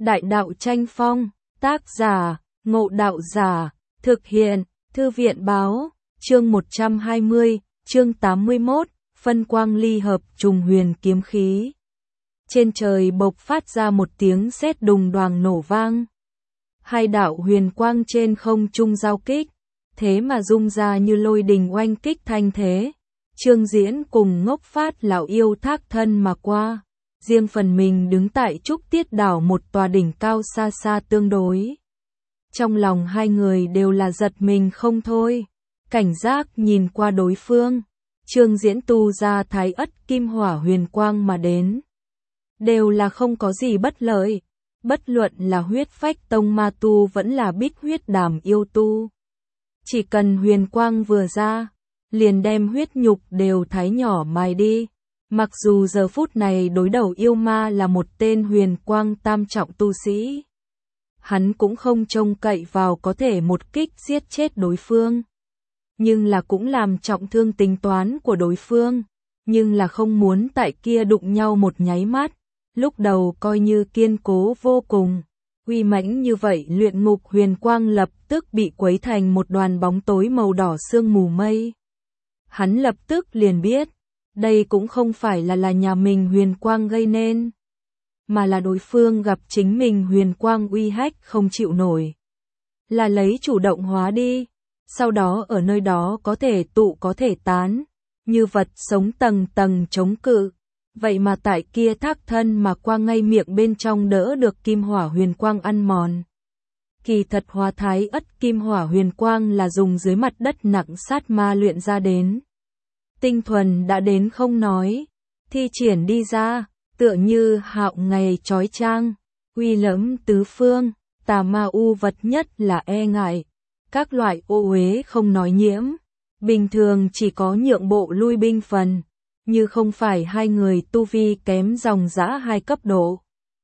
Đại đạo tranh phong, tác giả, Ngộ Đạo Giả, thực hiện, Thư viện báo, chương 120, chương 81, phân quang ly hợp trùng huyền kiếm khí. Trên trời bộc phát ra một tiếng sét đùng đoàng nổ vang. Hai đạo huyền quang trên không trung giao kích, thế mà rung ra như lôi đình oanh kích thanh thế. Trương Diễn cùng Ngốc Phát lão yêu thác thân mà qua, riêng phần mình đứng tại Trúc Tiết đảo một tòa đỉnh cao xa xa tương đối. Trong lòng hai người đều là giật mình không thôi, cảnh giác nhìn qua đối phương. Trương Diễn tu ra Thái Ất Kim Hỏa huyền quang mà đến, đều là không có gì bất lợi, bất luận là Huyết Phách Tông ma tu vẫn là Bích Huyết Đàm yêu tu. Chỉ cần huyền quang vừa ra, liền đem huyết nhục đều thái nhỏ mài đi. Mặc dù giờ phút này đối đầu yêu ma là một tên huyền quang tam trọng tu sĩ, hắn cũng không trông cậy vào có thể một kích giết chết đối phương, nhưng là cũng làm trọng thương tính toán của đối phương, nhưng là không muốn tại kia đụng nhau một nháy mắt. Lúc đầu coi như kiên cố vô cùng, uy mãnh như vậy luyện ngục huyền quang lập tức bị quấy thành một đoàn bóng tối màu đỏ sương mù mây. Hắn lập tức liền biết, đây cũng không phải là nhà mình huyền quang gây nên, mà là đối phương gặp chính mình huyền quang uy hách không chịu nổi, là lấy chủ động hóa đi, sau đó ở nơi đó có thể tụ có thể tán, như vật sống tầng tầng chống cự. Vậy mà tại kia thác thân mà qua ngay miệng bên trong đỡ được kim hỏa huyền quang ăn mòn. Kỳ thật hóa Thái Ất Kim Hỏa huyền quang là dùng dưới mặt đất nặng sát ma luyện ra đến. Tinh thuần đã đến không nói, thi triển đi ra, tựa như hạo ngày chói chang, uy lẫm tứ phương, tà ma u vật nhất là e ngại. Các loại ô uế không nói nhiễm, bình thường chỉ có nhượng bộ lui binh phần. Như không phải hai người tu vi kém dòng dã 2 cấp độ,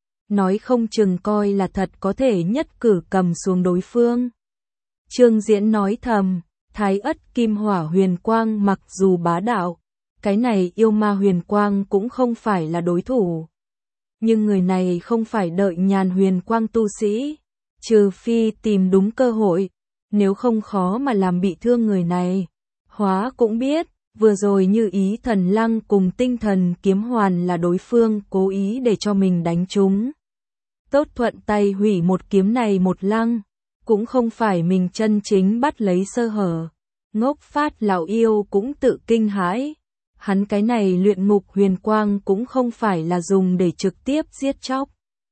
nói không chừng coi là thật có thể nhất cử cầm xuống đối phương. Trương Diễn nói thầm, Thái Ất Kim Hỏa huyền quang mặc dù bá đạo, cái này yêu ma huyền quang cũng không phải là đối thủ. Nhưng người này không phải đợi nhàn huyền quang tu sĩ, trừ phi tìm đúng cơ hội, nếu không khó mà làm bị thương người này. Hóa cũng biết, vừa rồi như ý thần lăng cùng tinh thần kiếm hoàn là đối phương cố ý để cho mình đánh trúng. Tốt thuận tay hủy một kiếm này một lăng, cũng không phải mình chân chính bắt lấy sơ hở. Ngốc Phát lão yêu cũng tự kinh hãi, hắn cái này luyện ngục huyền quang cũng không phải là dùng để trực tiếp giết chóc,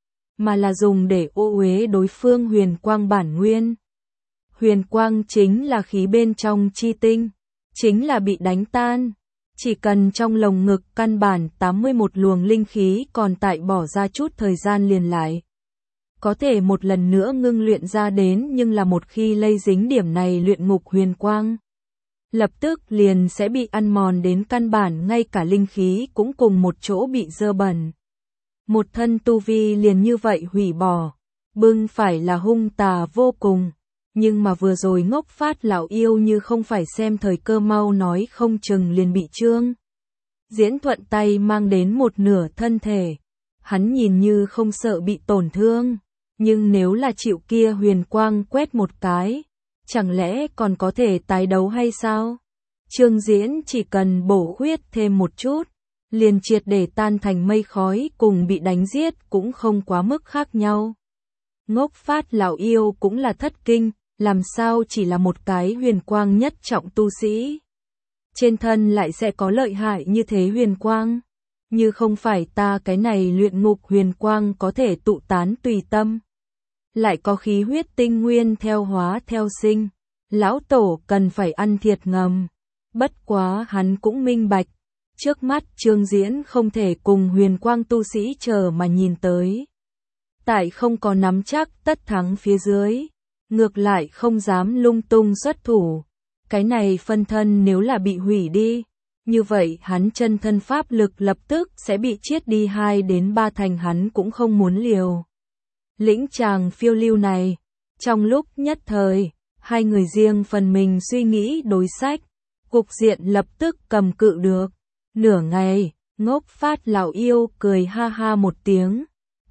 mà là dùng để ô uế đối phương huyền quang bản nguyên. Huyền quang chính là khí bên trong chi tinh, chính là bị đánh tan. Chỉ cần trong lồng ngực căn bản 81 luồng linh khí còn tại bỏ ra chút thời gian liền lại có thể một lần nữa ngưng luyện ra đến, nhưng là một khi lây dính điểm này luyện ngục huyền quang, lập tức liền sẽ bị ăn mòn đến căn bản, ngay cả linh khí cũng cùng một chỗ bị dơ bẩn. Một thân tu vi liền như vậy hủy bỏ, bưng phải là hung tà vô cùng. Nhưng mà vừa rồi Ngốc Phát lão yêu như không phải xem thời cơ mau nói không chừng liền bị Trương Diễn thuận tay mang đến một nửa thân thể. Hắn nhìn như không sợ bị tổn thương, nhưng nếu là chịu kia huyền quang quét một cái, chẳng lẽ còn có thể tái đấu hay sao? Trương Diễn chỉ cần bổ huyết thêm một chút, liền triệt để tan thành mây khói, cùng bị đánh giết cũng không quá mức khác nhau. Ngốc Phát lão yêu cũng là thất kinh. Làm sao chỉ là một cái huyền quang nhất trọng tu sĩ, trên thân lại sẽ có lợi hại như thế huyền quang? Như không phải ta cái này luyện ngục huyền quang có thể tụ tán tùy tâm, lại có khí huyết tinh nguyên theo hóa theo sinh, lão tổ cần phải ăn thiệt ngầm. Bất quá hắn cũng minh bạch, trước mắt Trương Diễn không thể cùng huyền quang tu sĩ chờ mà nhìn tới. Tại không có nắm chắc tất thắng phía dưới, ngược lại không dám lung tung xuất thủ. Cái này phân thân nếu là bị hủy đi, như vậy hắn chân thân pháp lực lập tức sẽ bị chiết đi 2 đến 3 thành, hắn cũng không muốn liều lĩnh chàng phiêu lưu này. Trong lúc nhất thời, hai người riêng phần mình suy nghĩ đối sách, cục diện lập tức cầm cự được. Nửa ngày, Ngốc Phát lão yêu cười ha ha một tiếng,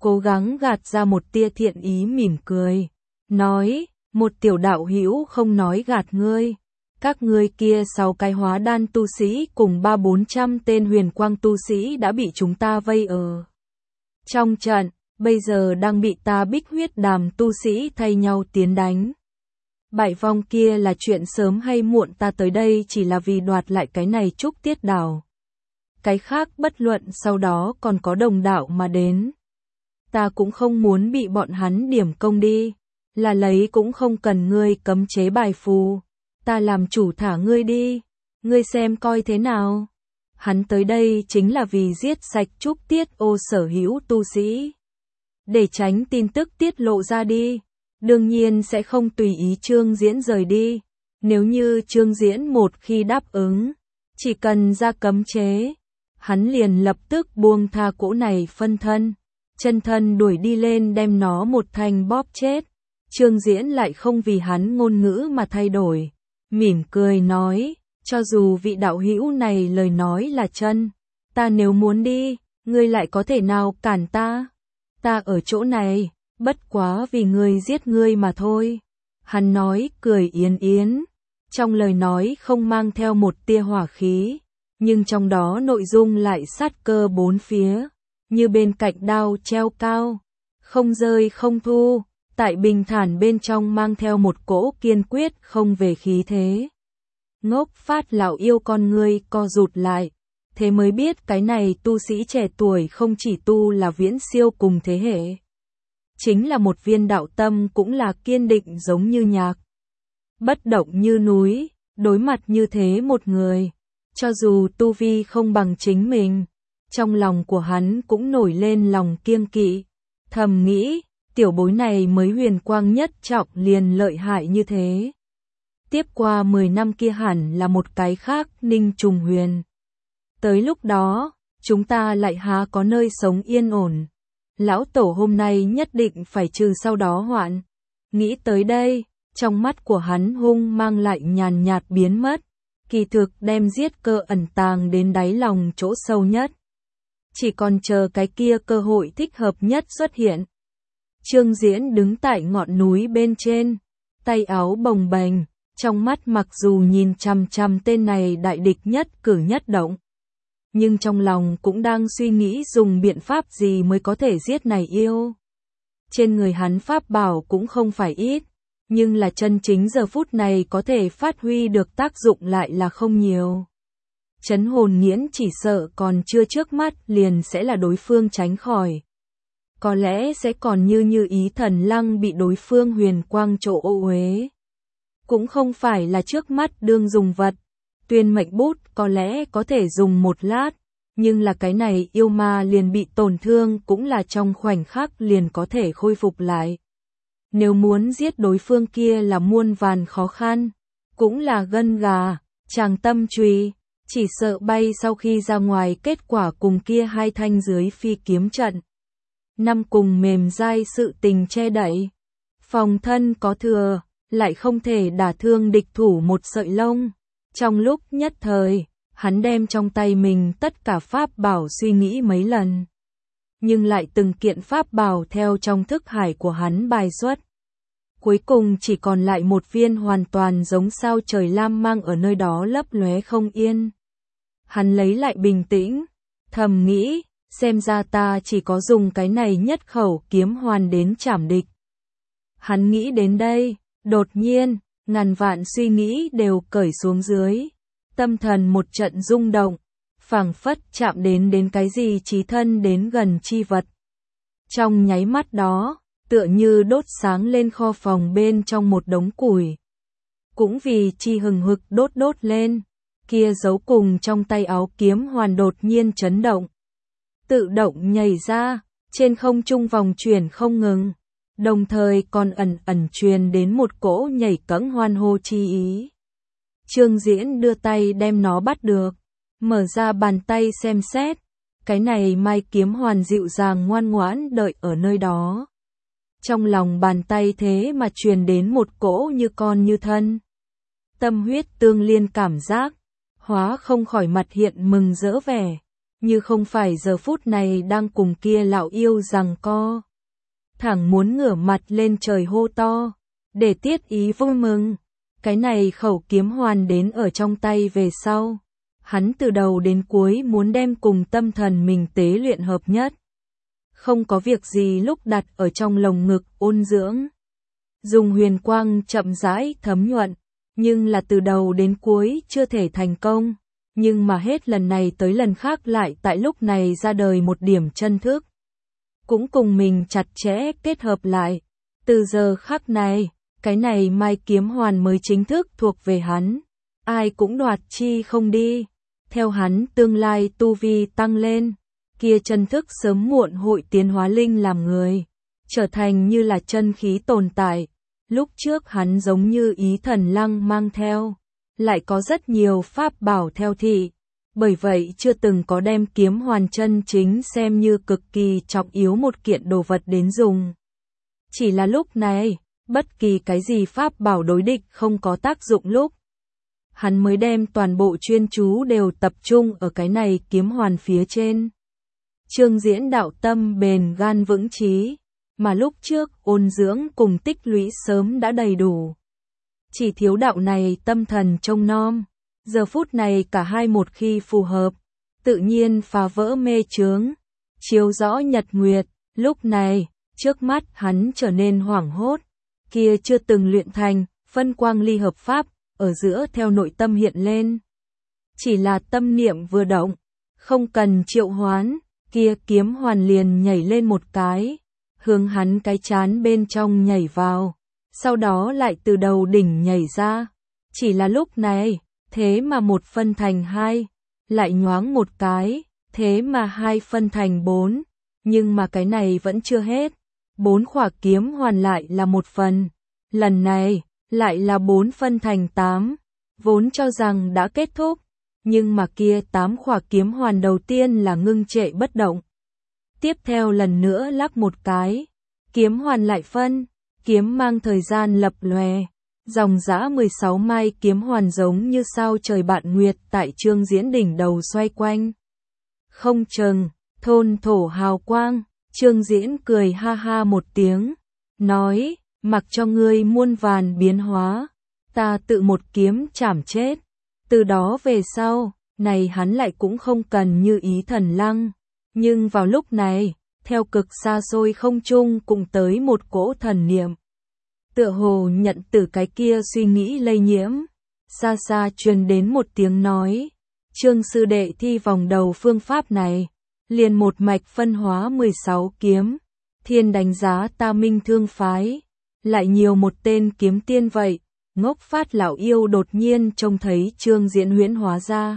cố gắng gạt ra một tia thiện ý mỉm cười, nói, một tiểu đạo hữu không nói gạt ngươi. Các ngươi kia 6 cái hóa đan tu sĩ cùng 300-400 tên huyền quang tu sĩ đã bị chúng ta vây ở trong trận, bây giờ đang bị ta Bích Huyết Đàm tu sĩ thay nhau tiến đánh. Bại vong kia là chuyện sớm hay muộn, ta tới đây chỉ là vì đoạt lại cái này Trúc Tiết Đảo. Cái khác bất luận sau đó còn có đồng đạo mà đến. Ta cũng không muốn bị bọn hắn điểm công đi, là lấy cũng không cần ngươi cấm chế bài phù. Ta làm chủ thả ngươi đi, ngươi xem coi thế nào. Hắn tới đây chính là vì giết sạch Trúc Tiết Ô sở hữu tu sĩ. Để tránh tin tức tiết lộ ra đi, đương nhiên sẽ không tùy ý Trương Diễn rời đi. Nếu như Trương Diễn một khi đáp ứng, chỉ cần ra cấm chế, hắn liền lập tức buông tha cỗ này phân thân, chân thân đuổi đi lên đem nó một thanh bóp chết. Trương Diễn lại không vì hắn ngôn ngữ mà thay đổi, mỉm cười nói, cho dù vị đạo hữu này lời nói là chân, ta nếu muốn đi, ngươi lại có thể nào cản ta? Ta ở chỗ này, bất quá vì ngươi giết ngươi mà thôi. Hắn nói cười yến yến, trong lời nói không mang theo một tia hỏa khí, nhưng trong đó nội dung lại sát cơ bốn phía, như bên cạnh đao treo cao, không rơi không thu, tại bình thản bên trong mang theo một cỗ kiên quyết không về khí thế. Ngốc Phát lão yêu con ngươi co rụt lại, thế mới biết cái này tu sĩ trẻ tuổi không chỉ tu là viễn siêu cùng thế hệ. Chính là một viên đạo tâm cũng là kiên định giống như nhạc. Bất động như núi, đối mặt như thế một người. Cho dù tu vi không bằng chính mình, trong lòng của hắn cũng nổi lên lòng kiêng kỵ. Thầm nghĩ, tiểu bối này mới huyền quang nhất trọng liền lợi hại như thế. Tiếp qua 10 năm kia hẳn là một cái khác Ninh Trùng Huyền. Tới lúc đó, chúng ta lại há có nơi sống yên ổn. Lão tổ hôm nay nhất định phải trừ sau đó hoạn. Nghĩ tới đây, trong mắt của hắn hung mang lại nhàn nhạt biến mất. Kỳ thực đem giết cơ ẩn tàng đến đáy lòng chỗ sâu nhất. Chỉ còn chờ cái kia cơ hội thích hợp nhất xuất hiện. Trương Diễn đứng tại ngọn núi bên trên, tay áo bồng bềnh, trong mắt mặc dù nhìn chằm chằm tên này đại địch nhất cử nhất động, nhưng trong lòng cũng đang suy nghĩ dùng biện pháp gì mới có thể giết này yêu. Trên người hắn pháp bảo cũng không phải ít, nhưng là chân chính giờ phút này có thể phát huy được tác dụng lại là không nhiều. Chấn hồn nghiễn chỉ sợ còn chưa trước mắt liền sẽ là đối phương tránh khỏi. Có lẽ sẽ còn như ý thần lăng bị đối phương huyền quang chỗ ô uế. Cũng không phải là trước mắt đương dùng vật. Tuyên mệnh bút có lẽ có thể dùng một lát, nhưng là cái này yêu ma liền bị tổn thương cũng là trong khoảnh khắc liền có thể khôi phục lại. Nếu muốn giết đối phương kia là muôn vàn khó khăn, cũng là gân gà, chàng tâm trùy, chỉ sợ bay sau khi ra ngoài kết quả cùng kia hai thanh dưới phi kiếm trận. Năm cùng mềm dai sự tình che đậy, phòng thân có thừa, lại không thể đả thương địch thủ một sợi lông. Trong lúc nhất thời, hắn đem trong tay mình tất cả pháp bảo suy nghĩ mấy lần. Nhưng lại từng kiện pháp bảo theo trong thức hải của hắn bài xuất. Cuối cùng chỉ còn lại một viên hoàn toàn giống sao trời lam mang ở nơi đó lấp lóe không yên. Hắn lấy lại bình tĩnh, thầm nghĩ, xem ra ta chỉ có dùng cái này nhất khẩu kiếm hoàn đến trảm địch. Hắn nghĩ đến đây, đột nhiên, ngàn vạn suy nghĩ đều cởi xuống dưới. Tâm thần một trận rung động, phảng phất chạm đến cái gì chí thân đến gần chi vật. Trong nháy mắt đó, tựa như đốt sáng lên kho phòng bên trong một đống củi. Cũng vì chi hừng hực đốt lên, kia giấu cùng trong tay áo kiếm hoàn đột nhiên chấn động. Tự động nhảy ra, trên không trung vòng chuyển không ngừng, đồng thời còn ẩn truyền đến một cỗ nhảy cẫng hoan hô chi ý. Trương Diễn đưa tay đem nó bắt được, mở ra bàn tay xem xét, cái này mai kiếm hoàn dịu dàng ngoan ngoãn đợi ở nơi đó. Trong lòng bàn tay thế mà truyền đến một cỗ như con như thân. Tâm huyết tương liên cảm giác, hóa không khỏi mặt hiện mừng rỡ vẻ. như không phải giờ phút này đang cùng kia lão yêu giằng co. Thẳng muốn ngửa mặt lên trời hô to, để tiết ý vui mừng. Cái này khẩu kiếm hoàn đến ở trong tay về sau. Hắn từ đầu đến cuối muốn đem cùng tâm thần mình tế luyện hợp nhất. Không có việc gì lúc đặt ở trong lồng ngực ôn dưỡng. Dùng huyền quang chậm rãi thấm nhuận, nhưng là từ đầu đến cuối chưa thể thành công. Nhưng mà hết lần này tới lần khác lại tại lúc này ra đời một điểm chân thức. Cũng cùng mình chặt chẽ kết hợp lại. Từ giờ khắc này, cái này mai kiếm hoàn mới chính thức thuộc về hắn. Ai cũng đoạt chi không đi. Theo hắn tương lai tu vi tăng lên, kia chân thức sớm muộn hội tiến hóa linh làm người, trở thành như là chân khí tồn tại. Lúc trước hắn giống như ý thần lăng mang theo, lại có rất nhiều pháp bảo theo thị, bởi vậy chưa từng có đem kiếm hoàn chân chính xem như cực kỳ trọng yếu một kiện đồ vật đến dùng. Chỉ là lúc này, bất kỳ cái gì pháp bảo đối địch không có tác dụng lúc, hắn mới đem toàn bộ chuyên chú đều tập trung ở cái này kiếm hoàn phía trên. Trương Diễn đạo tâm bền gan vững chí, mà lúc trước ôn dưỡng cùng tích lũy sớm đã đầy đủ. Chỉ thiếu đạo này tâm thần trông nom, giờ phút này cả hai một khi phù hợp, tự nhiên phá vỡ mê chướng, chiếu rõ nhật nguyệt. Lúc này, trước mắt hắn trở nên hoảng hốt, kia chưa từng luyện thành, phân quang ly hợp pháp, ở giữa theo nội tâm hiện lên. Chỉ là tâm niệm vừa động, không cần triệu hoán, kia kiếm hoàn liền nhảy lên một cái, hướng hắn cái chán bên trong nhảy vào, sau đó lại từ đầu đỉnh nhảy ra. Chỉ là lúc này, thế mà một phân thành hai, lại nhoáng một cái, thế mà hai phân thành bốn, nhưng mà cái này vẫn chưa hết. Bốn khỏa kiếm hoàn lại là một phần, lần này, lại là bốn phân thành 8, vốn cho rằng đã kết thúc, nhưng mà kia 8 khỏa kiếm hoàn đầu tiên là ngưng trệ bất động. Tiếp theo lần nữa lắc một cái, kiếm hoàn lại phân, kiếm mang thời gian lập lòe, dòng dã 16 mai kiếm hoàn giống như sao trời bạn nguyệt tại Trương Diễn đỉnh đầu xoay quanh. Không chừng, thôn thổ hào quang, Trương Diễn cười ha ha một tiếng, nói, mặc cho ngươi muôn vàn biến hóa, ta tự một kiếm chảm chết. Từ đó về sau, này hắn lại cũng không cần như ý thần lăng, nhưng vào lúc này, theo cực xa xôi không trung cũng tới một cỗ thần niệm. Tựa hồ nhận từ cái kia suy nghĩ lây nhiễm, xa xa truyền đến một tiếng nói, Trương sư đệ thi vòng đầu phương pháp này, liền một mạch phân hóa 16 kiếm, thiên đánh giá ta Minh Thương phái, lại nhiều một tên kiếm tiên vậy. Ngốc phát lão yêu đột nhiên trông thấy Trương Diễn huyễn hóa ra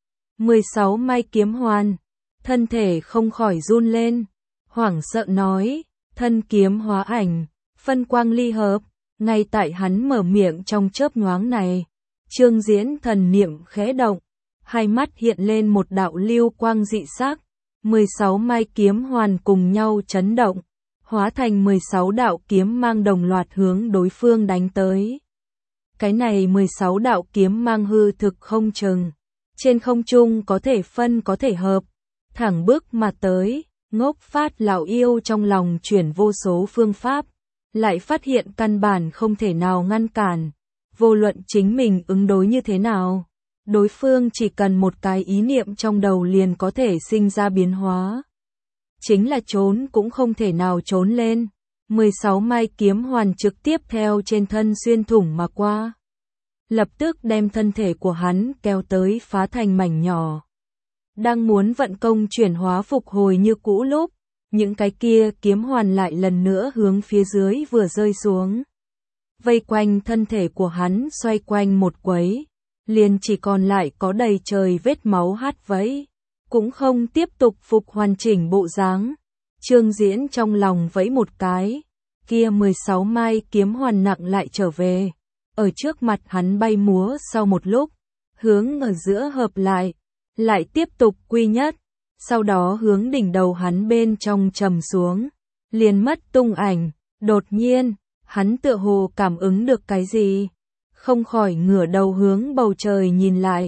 16 mai kiếm hoàn, thân thể không khỏi run lên, hoảng sợ nói, thân kiếm hóa ảnh, phân quang ly hợp. Ngay tại hắn mở miệng trong chớp nhoáng này, Trương Diễn thần niệm khẽ động, hai mắt hiện lên một đạo lưu quang dị sắc, 16 mai kiếm hoàn cùng nhau chấn động, hóa thành 16 đạo kiếm mang đồng loạt hướng đối phương đánh tới. Cái này 16 đạo kiếm mang hư thực không chừng, trên không trung có thể phân có thể hợp, thẳng bước mà tới. Ngốc phát lão yêu trong lòng chuyển vô số phương pháp, lại phát hiện căn bản không thể nào ngăn cản, vô luận chính mình ứng đối như thế nào, đối phương chỉ cần một cái ý niệm trong đầu liền có thể sinh ra biến hóa. Chính là trốn cũng không thể nào trốn lên, 16 mai kiếm hoàn trực tiếp theo trên thân xuyên thủng mà qua, lập tức đem thân thể của hắn kéo tới phá thành mảnh nhỏ. Đang muốn vận công chuyển hóa phục hồi như cũ lúc, những cái kia kiếm hoàn lại lần nữa hướng phía dưới vừa rơi xuống. Vây quanh thân thể của hắn xoay quanh một quấy, liền chỉ còn lại có đầy trời vết máu hắt vẫy, cũng không tiếp tục phục hoàn chỉnh bộ dáng. Trương Diễn trong lòng vẫy một cái, kia 16 mai kiếm hoàn nặng lại trở về, ở trước mặt hắn bay múa sau một lúc, hướng ở giữa hợp lại tiếp tục quy nhất, sau đó hướng đỉnh đầu hắn bên trong trầm xuống, liền mất tung ảnh. Đột nhiên, hắn tựa hồ cảm ứng được cái gì, không khỏi ngửa đầu hướng bầu trời nhìn lại,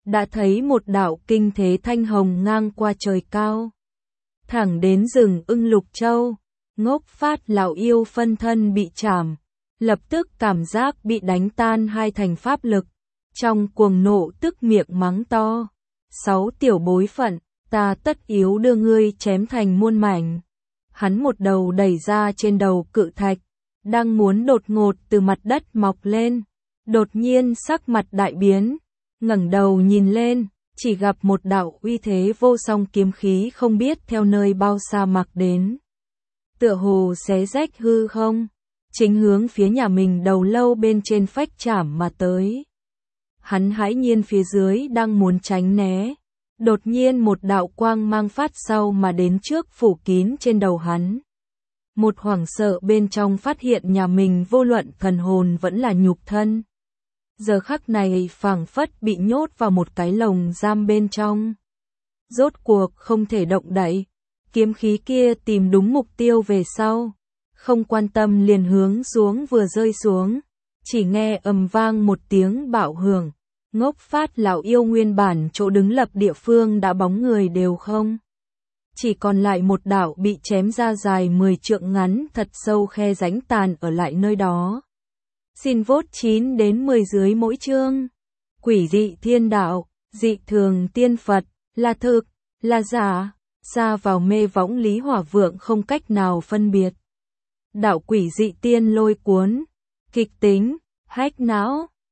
đã thấy một đạo kinh thế thanh hồng ngang qua trời cao, thẳng đến rừng ưng Lục Châu. Ngốc Phát lão yêu phân thân bị chảm, lập tức cảm giác bị đánh tan hai thành pháp lực, trong cuồng nộ tức miệng mắng to: 6 tiểu bối phận, ta tất yếu đưa ngươi chém thành muôn mảnh. Hắn một đầu đẩy ra trên đầu cự thạch, đang muốn đột ngột từ mặt đất mọc lên, đột nhiên sắc mặt đại biến, ngẩng đầu nhìn lên, chỉ gặp một đạo uy thế vô song kiếm khí không biết theo nơi bao xa mặc đến, tựa hồ xé rách hư không, chính hướng phía nhà mình đầu lâu bên trên phách chảm mà tới. Hắn hãi nhiên phía dưới đang muốn tránh né, đột nhiên một đạo quang mang phát sau mà đến trước phủ kín trên đầu hắn. Một hoảng sợ bên trong phát hiện nhà mình vô luận thần hồn vẫn là nhục thân, giờ khắc này phảng phất bị nhốt vào một cái lồng giam bên trong, rốt cuộc không thể động đậy. Kiếm khí kia tìm đúng mục tiêu về sau, không quan tâm liền hướng xuống vừa rơi xuống, chỉ nghe ầm vang một tiếng bạo hưởng, Ngốc Phát lão yêu nguyên bản chỗ đứng lập địa phương đã bóng người đều không, chỉ còn lại một đạo bị chém ra dài 10 trượng ngắn thật sâu khe rãnh tàn ở lại nơi đó. Xin vote 9 đến 10 dưới mỗi chương. Quỷ dị thiên đạo, dị thường tiên Phật, là thực, là giả, xa vào mê võng Lý Hỏa Vượng không cách nào phân biệt. Đạo quỷ dị tiên lôi cuốn, kịch tính, hack não.